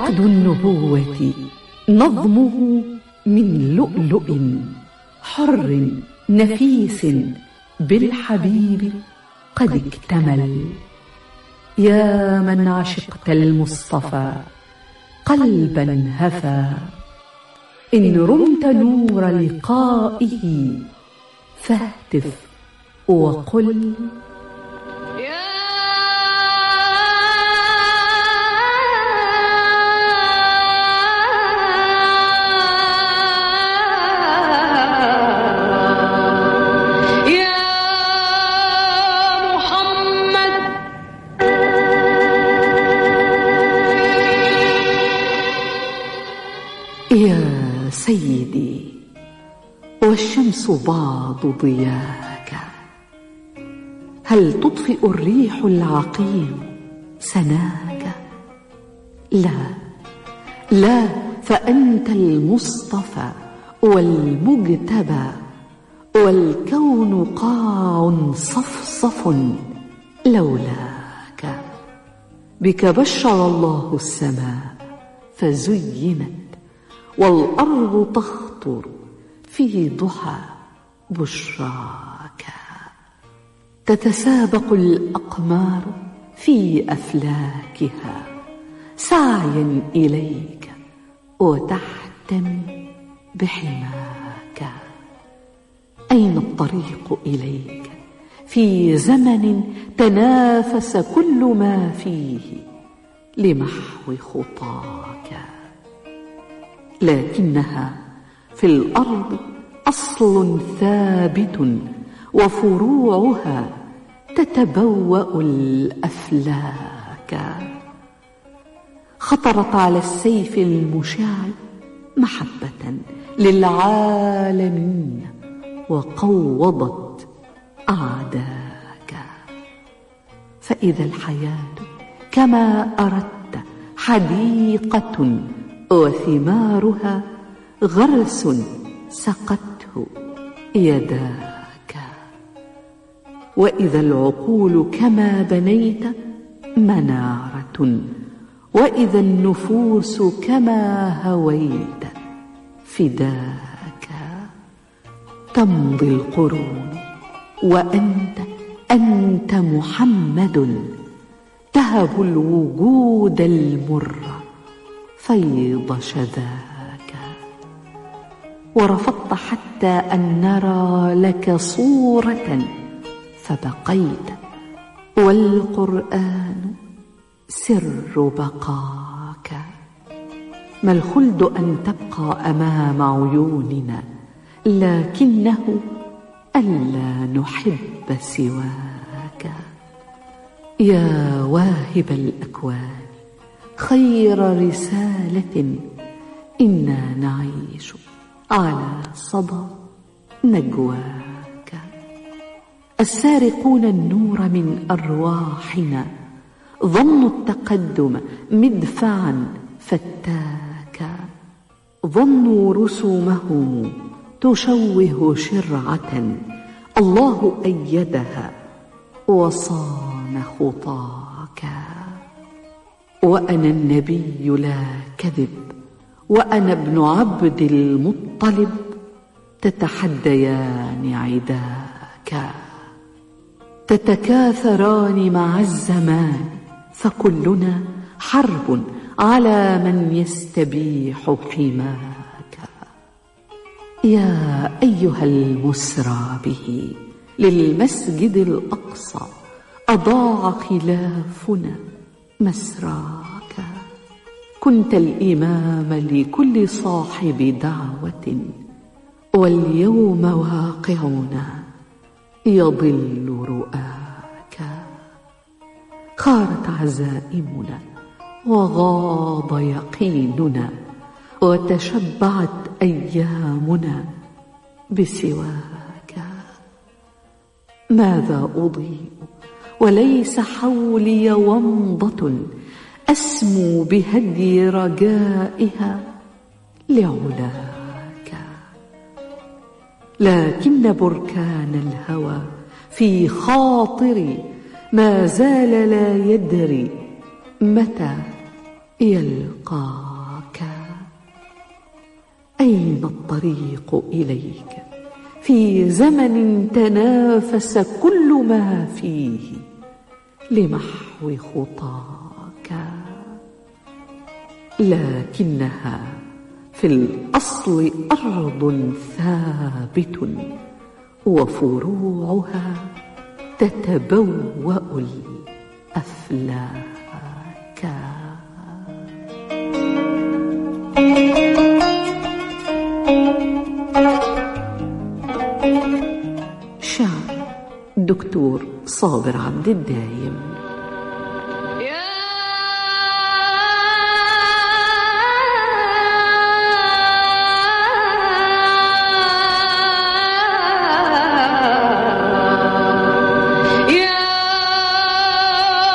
عقد النبوة نظمه من لؤلؤ حر نفيس بالحبيب قد اكتمل. يا من عشقت المصطفى قلبا هفى، إن رمت نور لقائه فاهتف وقل يا سيدي. والشمس بعض ضياك، هل تطفئ الريح العقيم سناك؟ لا لا، فأنت المصطفى والمجتبى، والكون قاع صفصف لولاك. بك بشر الله السماء فزينت، والأرض تخطر في ضحى بشراك. تتسابق الأقمار في أفلاكها سعيا إليك، وتحتمي بحماك. أين الطريق إليك في زمن تنافس كل ما فيه لمحو خطاك؟ لكنها في الأرض أصل ثابت، وفروعها تتبوأ الأفلاك. خطرت على السيف المشع محبة للعالمين، وقوضت أعداك. فإذا الحياة كما أردت حديقة، وثمارها غرس سقته يداك. وإذا العقول كما بنيت منارة، وإذا النفوس كما هويت فداك. تمضي القرون وأنت محمد، تهب الوجود المر فيض شذاك. ورفضت حتى أن نرى لك صورة فبقيت، والقرآن سر بقاك. ما الخلد أن تبقى أمام عيوننا، لكنه ألا نحب سواك. يا واهب الأكوان خير رسالة، إنا نعيش على صدى نجواك. السارقون النور من أرواحنا، ظنوا التقدم مدفعا فتاكا. ظنوا رسومهم تشوه شرعة، الله أيدها وصان خطاك. وأنا النبي لا كذب، وأنا ابن عبد المطلب، تتحديان عداك. تتكاثران مع الزمان، فكلنا حرب على من يستبيح حماك. يا أيها المسرى به للمسجد الأقصى، أضاع خلافنا مسراك. كنت الإمام لكل صاحب دعوة، واليوم واقعنا يضل رؤاك. خارت عزائمنا وغاض يقيننا، وتشبعت أيامنا بسواك. ماذا أضيء وليس حولي ومضة، أسمو بهدي رجائها لعلاك. لكن بركان الهوى في خاطري ما زال لا يدري متى يلقاك. أين الطريق إليك في زمن تنافس كل ما فيه لمحو خطاك؟ لكنها في الأصل أرض ثابت، وفروعها تتبوأ الأفلاك. شعر دكتور صابر عبد الدايم.